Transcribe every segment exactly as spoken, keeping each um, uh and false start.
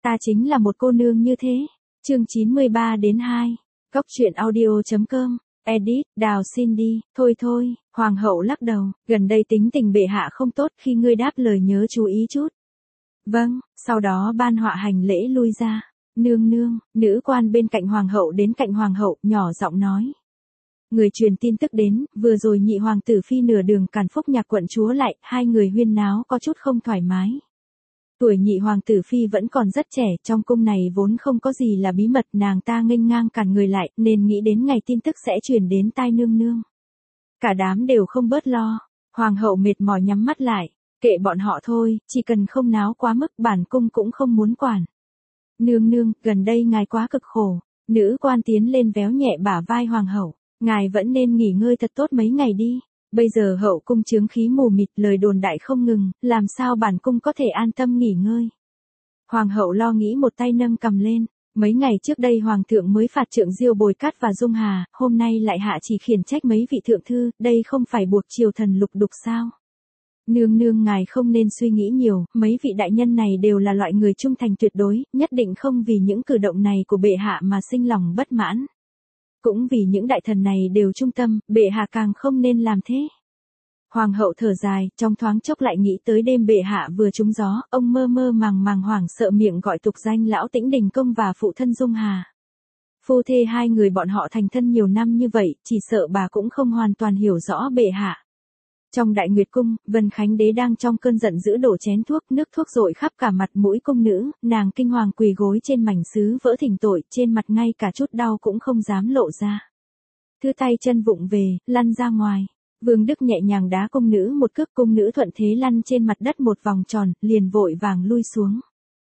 Ta chính là một cô nương như thế. Chương chín mươi ba đến hai. Cốc truyện audio.com. Edit, Đào xin đi, thôi thôi, hoàng hậu lắc đầu, gần đây tính tình bệ hạ không tốt, khi ngươi đáp lời nhớ chú ý chút. Vâng, sau đó ban họa hành lễ lui ra. Nương nương, nữ quan bên cạnh hoàng hậu đến cạnh hoàng hậu, nhỏ giọng nói. Người truyền tin tức đến, vừa rồi nhị hoàng tử phi nửa đường cản Phúc Nhạc quận chúa lại, hai người huyên náo có chút không thoải mái. Tuổi nhị hoàng tử phi vẫn còn rất trẻ, trong cung này vốn không có gì là bí mật, nàng ta nghênh ngang cản người lại, nên nghĩ đến ngày tin tức sẽ truyền đến tai nương nương. Cả đám đều không bớt lo, hoàng hậu mệt mỏi nhắm mắt lại, kệ bọn họ thôi, chỉ cần không náo quá mức bản cung cũng không muốn quản. Nương nương, gần đây ngài quá cực khổ, nữ quan tiến lên véo nhẹ bả vai hoàng hậu, ngài vẫn nên nghỉ ngơi thật tốt mấy ngày đi. Bây giờ hậu cung chướng khí mù mịt, lời đồn đại không ngừng, làm sao bản cung có thể an tâm nghỉ ngơi. Hoàng hậu lo nghĩ, một tay nâng cầm lên, mấy ngày trước đây hoàng thượng mới phạt Trượng Diêu Bồi Cát và Dung Hà, hôm nay lại hạ chỉ khiển trách mấy vị thượng thư, đây không phải buộc triều thần lục đục sao. Nương nương ngài không nên suy nghĩ nhiều, mấy vị đại nhân này đều là loại người trung thành tuyệt đối, nhất định không vì những cử động này của bệ hạ mà sinh lòng bất mãn. Cũng vì những đại thần này đều trung tâm, bệ hạ càng không nên làm thế. Hoàng hậu thở dài, trong thoáng chốc lại nghĩ tới đêm bệ hạ vừa trúng gió, ông mơ mơ màng màng hoảng sợ miệng gọi tục danh lão Tĩnh Đình Công và phụ thân Dung Hà. Phu thê hai người bọn họ thành thân nhiều năm như vậy, chỉ sợ bà cũng không hoàn toàn hiểu rõ bệ hạ. Trong Đại Nguyệt cung, Vân Khánh Đế đang trong cơn giận dữ đổ chén thuốc, nước thuốc dội khắp cả mặt mũi cung nữ, nàng kinh hoàng quỳ gối trên mảnh sứ vỡ thỉnh tội, trên mặt ngay cả chút đau cũng không dám lộ ra. Thư tay chân vụng về, lăn ra ngoài. Vương Đức nhẹ nhàng đá cung nữ một cước, cung nữ thuận thế lăn trên mặt đất một vòng tròn, liền vội vàng lui xuống.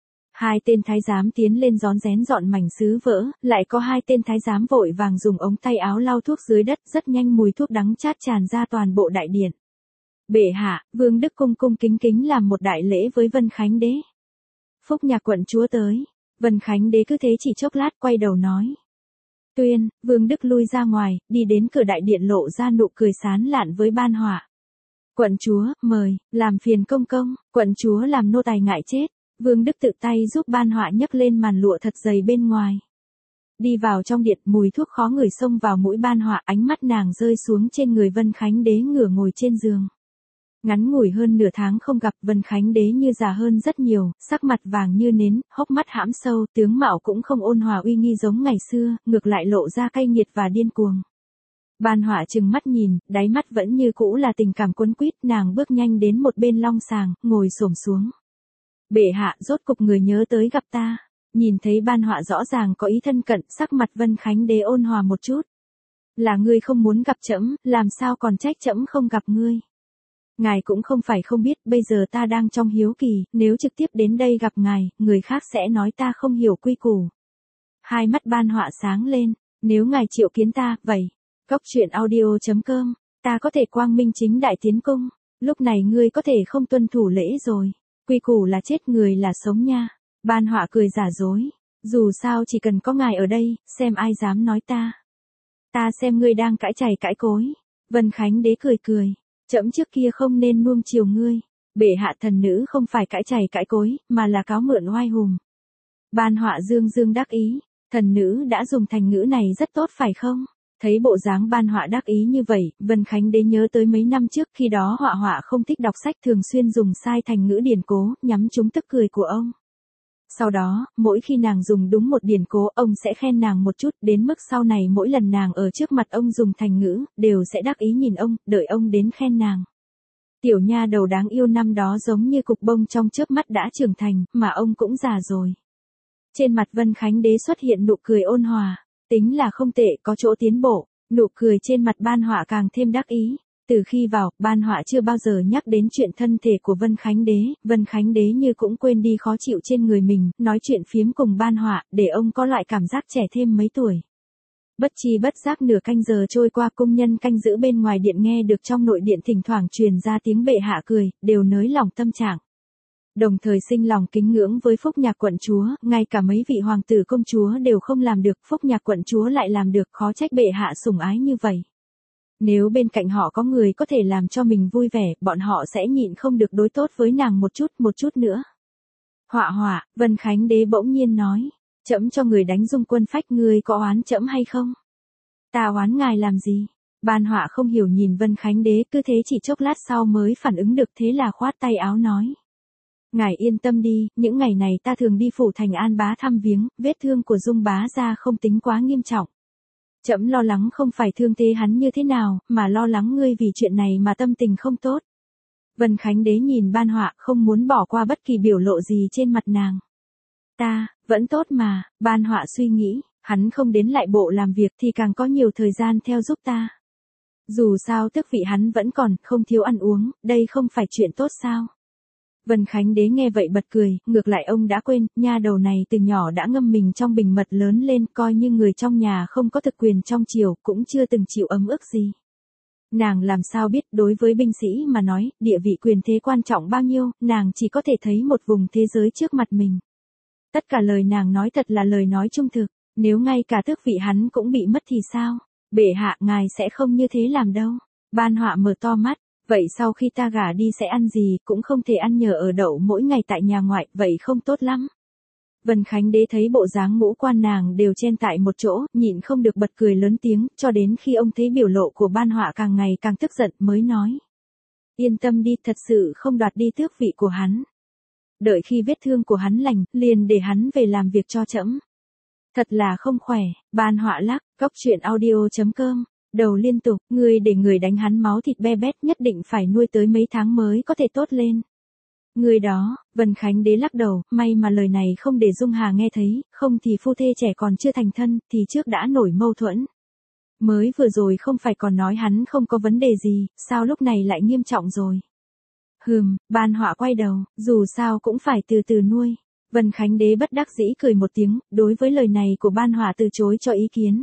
Hai tên thái giám tiến lên rón rén dọn mảnh sứ vỡ, lại có hai tên thái giám vội vàng dùng ống tay áo lau thuốc dưới đất, rất nhanh mùi thuốc đắng chát tràn ra toàn bộ đại điện. Bệ hạ, Vương Đức cung cung kính kính làm một đại lễ với Vân Khánh Đế. Phúc Nhạc quận chúa tới. Vân Khánh Đế cứ thế chỉ chốc lát quay đầu nói. Tuyên, Vương Đức lui ra ngoài, đi đến cửa đại điện lộ ra nụ cười sán lạn với ban họa. Quận chúa, mời, làm phiền công công, quận chúa làm nô tài ngại chết. Vương Đức tự tay giúp ban họa nhấc lên màn lụa thật dày bên ngoài. Đi vào trong điện, mùi thuốc khó ngửi xông vào mũi ban họa, ánh mắt nàng rơi xuống trên người Vân Khánh Đế ngửa ngồi trên giường. Ngắn ngủi hơn nửa tháng không gặp, Vân Khánh Đế như già hơn rất nhiều, sắc mặt vàng như nến, hốc mắt hãm sâu, tướng mạo cũng không ôn hòa uy nghi giống ngày xưa, ngược lại lộ ra cay nghiệt và điên cuồng. Ban họa trừng mắt nhìn, đáy mắt vẫn như cũ là tình cảm cuốn quýt, nàng bước nhanh đến một bên long sàng, ngồi xổm xuống. Bệ hạ, rốt cục người nhớ tới gặp ta. Nhìn thấy ban họa rõ ràng có ý thân cận, sắc mặt Vân Khánh Đế ôn hòa một chút. Là ngươi không muốn gặp trẫm, làm sao còn trách trẫm không gặp ngươi. Ngài cũng không phải không biết, bây giờ ta đang trong hiếu kỳ, nếu trực tiếp đến đây gặp ngài, người khác sẽ nói ta không hiểu quy củ. Hai mắt ban họa sáng lên, nếu ngài triệu kiến ta, vậy, cốc truyện audio.com, ta có thể quang minh chính đại tiến cung, lúc này ngươi có thể không tuân thủ lễ rồi, quy củ là chết người là sống nha. Ban họa cười giả dối, dù sao chỉ cần có ngài ở đây, xem ai dám nói ta. Ta xem ngươi đang cãi chày cãi cối. Vân Khánh Đế cười cười. Trẫm trước kia không nên nuông chiều ngươi. Bệ hạ, thần nữ không phải cãi chày cãi cối, mà là cáo mượn oai hùng. Ban họa dương dương đắc ý. Thần nữ đã dùng thành ngữ này rất tốt phải không? Thấy bộ dáng ban họa đắc ý như vậy, Vân Khánh Đế nhớ tới mấy năm trước, khi đó họa họa không thích đọc sách, thường xuyên dùng sai thành ngữ điển cố, nhắm trúng tức cười của ông. Sau đó, mỗi khi nàng dùng đúng một điển cố, ông sẽ khen nàng một chút, đến mức sau này mỗi lần nàng ở trước mặt ông dùng thành ngữ, đều sẽ đắc ý nhìn ông, đợi ông đến khen nàng. Tiểu nha đầu đáng yêu năm đó giống như cục bông trong chớp mắt đã trưởng thành, mà ông cũng già rồi. Trên mặt Vân Khánh Đế xuất hiện nụ cười ôn hòa, tính là không tệ, có chỗ tiến bộ, nụ cười trên mặt ban họa càng thêm đắc ý. Từ khi vào, ban họa chưa bao giờ nhắc đến chuyện thân thể của Vân Khánh Đế, Vân Khánh Đế như cũng quên đi khó chịu trên người mình, nói chuyện phiếm cùng ban họa, để ông có loại cảm giác trẻ thêm mấy tuổi. Bất chi bất giác nửa canh giờ trôi qua, cung nhân canh giữ bên ngoài điện nghe được trong nội điện thỉnh thoảng truyền ra tiếng bệ hạ cười, đều nới lòng tâm trạng. Đồng thời sinh lòng kính ngưỡng với Phúc Nhạc quận chúa, ngay cả mấy vị hoàng tử công chúa đều không làm được, Phúc Nhạc quận chúa lại làm được, khó trách bệ hạ sủng ái như vậy. Nếu bên cạnh họ có người có thể làm cho mình vui vẻ, bọn họ sẽ nhịn không được đối tốt với nàng một chút, một chút nữa. Họa họa, Vân Khánh Đế bỗng nhiên nói. Trẫm cho người đánh Dung Quân Phách, ngươi có oán trẫm hay không? Ta oán ngài làm gì? Ban Họa không hiểu nhìn Vân Khánh Đế, cứ thế chỉ chốc lát sau mới phản ứng được, thế là khoát tay áo nói. Ngài yên tâm đi, những ngày này ta thường đi phủ thành An Bá thăm viếng, vết thương của Dung bá gia không tính quá nghiêm trọng. Trẫm lo lắng không phải thương thế hắn như thế nào, mà lo lắng ngươi vì chuyện này mà tâm tình không tốt. Vân Khánh Đế nhìn Ban Họa, không muốn bỏ qua bất kỳ biểu lộ gì trên mặt nàng. Ta, vẫn tốt mà, Ban Họa suy nghĩ, hắn không đến lại bộ làm việc thì càng có nhiều thời gian theo giúp ta. Dù sao tước vị hắn vẫn còn, không thiếu ăn uống, đây không phải chuyện tốt sao? Vân Khánh Đế nghe vậy bật cười, ngược lại ông đã quên, nha đầu này từ nhỏ đã ngâm mình trong bình mật lớn lên, coi như người trong nhà không có thực quyền trong triều, cũng chưa từng chịu ấm ức gì. Nàng làm sao biết, đối với binh sĩ mà nói, địa vị quyền thế quan trọng bao nhiêu, nàng chỉ có thể thấy một vùng thế giới trước mặt mình. Tất cả lời nàng nói thật là lời nói trung thực, nếu ngay cả tước vị hắn cũng bị mất thì sao? Bệ hạ, ngài sẽ không như thế làm đâu. Ban Họa mở to mắt, vậy sau khi ta gả đi sẽ ăn gì, cũng không thể ăn nhờ ở đậu mỗi ngày tại nhà ngoại, vậy không tốt lắm. Vân Khánh Đế thấy bộ dáng ngũ quan nàng đều chen tại một chỗ, nhịn không được bật cười lớn tiếng, cho đến khi ông thấy biểu lộ của Ban Họa càng ngày càng tức giận mới nói. Yên tâm đi, thật sự không đoạt đi tước vị của hắn. Đợi khi vết thương của hắn lành, liền để hắn về làm việc cho trẫm. Thật là không khỏe. Ban Họa lắc, góc truyện audio chấm com. Đầu liên tục, ngươi để người đánh hắn máu thịt be bét, nhất định phải nuôi tới mấy tháng mới có thể tốt lên. Người đó, Vân Khánh Đế lắc đầu, may mà lời này không để Dung Hà nghe thấy, không thì phu thê trẻ còn chưa thành thân, thì trước đã nổi mâu thuẫn. Mới vừa rồi không phải còn nói hắn không có vấn đề gì, sao lúc này lại nghiêm trọng rồi. Hừm, Ban Họa quay đầu, dù sao cũng phải từ từ nuôi. Vân Khánh Đế bất đắc dĩ cười một tiếng, đối với lời này của Ban Họa từ chối cho ý kiến.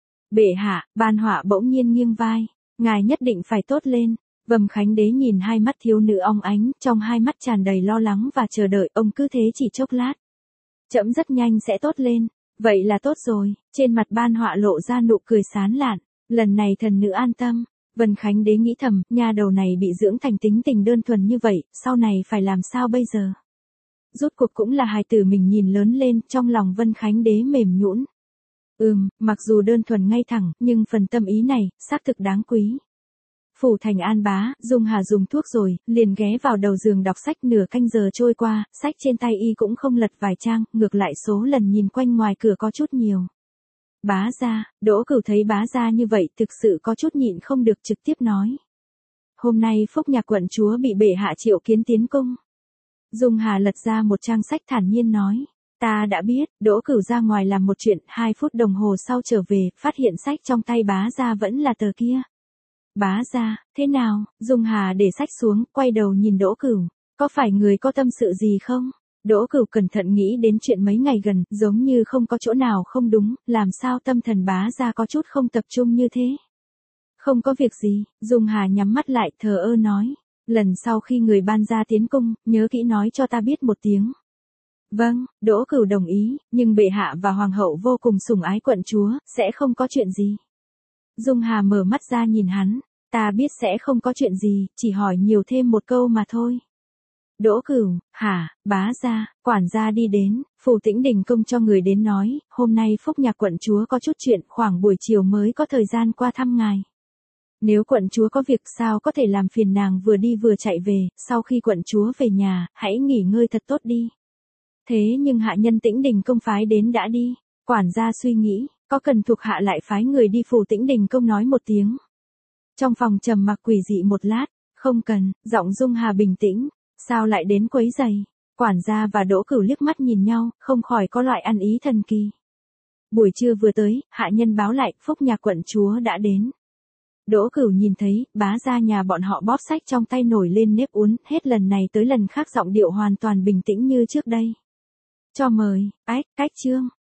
Bệ hạ, Ban Họa bỗng nhiên nghiêng vai, ngài nhất định phải tốt lên. Vân Khánh Đế nhìn hai mắt thiếu nữ óng ánh, trong hai mắt tràn đầy lo lắng và chờ đợi, ông cứ thế chỉ chốc lát. Trẫm rất nhanh sẽ tốt lên, vậy là tốt rồi, trên mặt Ban Họa lộ ra nụ cười sán lạn, lần này thần nữ an tâm. Vân Khánh Đế nghĩ thầm, nha đầu này bị dưỡng thành tính tình đơn thuần như vậy, sau này phải làm sao bây giờ? Rốt cuộc cũng là hài tử mình nhìn lớn lên, trong lòng Vân Khánh Đế mềm nhũn. Ừm, mặc dù đơn thuần ngay thẳng, nhưng phần tâm ý này, xác thực đáng quý. Phủ thành An Bá, Dung Hà dùng thuốc rồi, liền ghé vào đầu giường đọc sách, nửa canh giờ trôi qua, sách trên tay y cũng không lật vài trang, ngược lại số lần nhìn quanh ngoài cửa có chút nhiều. Bá gia, Đỗ Cửu thấy bá gia như vậy thực sự có chút nhịn không được trực tiếp nói. Hôm nay Phúc Nhạc quận chúa bị bệ hạ triệu kiến tiến cung. Dung Hà lật ra một trang sách thản nhiên nói. Ta đã biết, Đỗ Cửu ra ngoài làm một chuyện, hai phút đồng hồ sau trở về, phát hiện sách trong tay bá gia vẫn là tờ kia. Bá gia, thế nào? Dung Hà để sách xuống, quay đầu nhìn Đỗ Cửu. Có phải người có tâm sự gì không? Đỗ Cửu cẩn thận nghĩ đến chuyện mấy ngày gần, giống như không có chỗ nào không đúng, làm sao tâm thần bá gia có chút không tập trung như thế. Không có việc gì, Dung Hà nhắm mắt lại thờ ơ nói. Lần sau khi người ban gia tiến cung, nhớ kỹ nói cho ta biết một tiếng. Vâng, Đỗ Cửu đồng ý, nhưng bệ hạ và hoàng hậu vô cùng sủng ái quận chúa, sẽ không có chuyện gì. Dung Hà mở mắt ra nhìn hắn, ta biết sẽ không có chuyện gì, chỉ hỏi nhiều thêm một câu mà thôi. Đỗ Cửu, hả, bá gia, quản gia đi đến, Phủ Tĩnh Đình công cho người đến nói, hôm nay Phúc Nhạc quận chúa có chút chuyện, khoảng buổi chiều mới có thời gian qua thăm ngài. Nếu quận chúa có việc sao có thể làm phiền nàng vừa đi vừa chạy về, sau khi quận chúa về nhà, hãy nghỉ ngơi thật tốt đi. Thế nhưng hạ nhân Tĩnh Đình công phái đến đã đi, quản gia suy nghĩ, có cần thuộc hạ lại phái người đi Phủ Tĩnh Đình công nói một tiếng. Trong phòng trầm mặc quỷ dị một lát, không cần, giọng Dung Hà bình tĩnh, sao lại đến quấy giày. Quản gia và Đỗ Cửu liếc mắt nhìn nhau, không khỏi có loại ăn ý thần kỳ. Buổi trưa vừa tới, hạ nhân báo lại, Phúc Nhạc quận chúa đã đến. Đỗ Cửu nhìn thấy, bá gia nhà bọn họ bóp sách trong tay nổi lên nếp uốn, hết lần này tới lần khác giọng điệu hoàn toàn bình tĩnh như trước đây. Cho mời, ách, cách chương.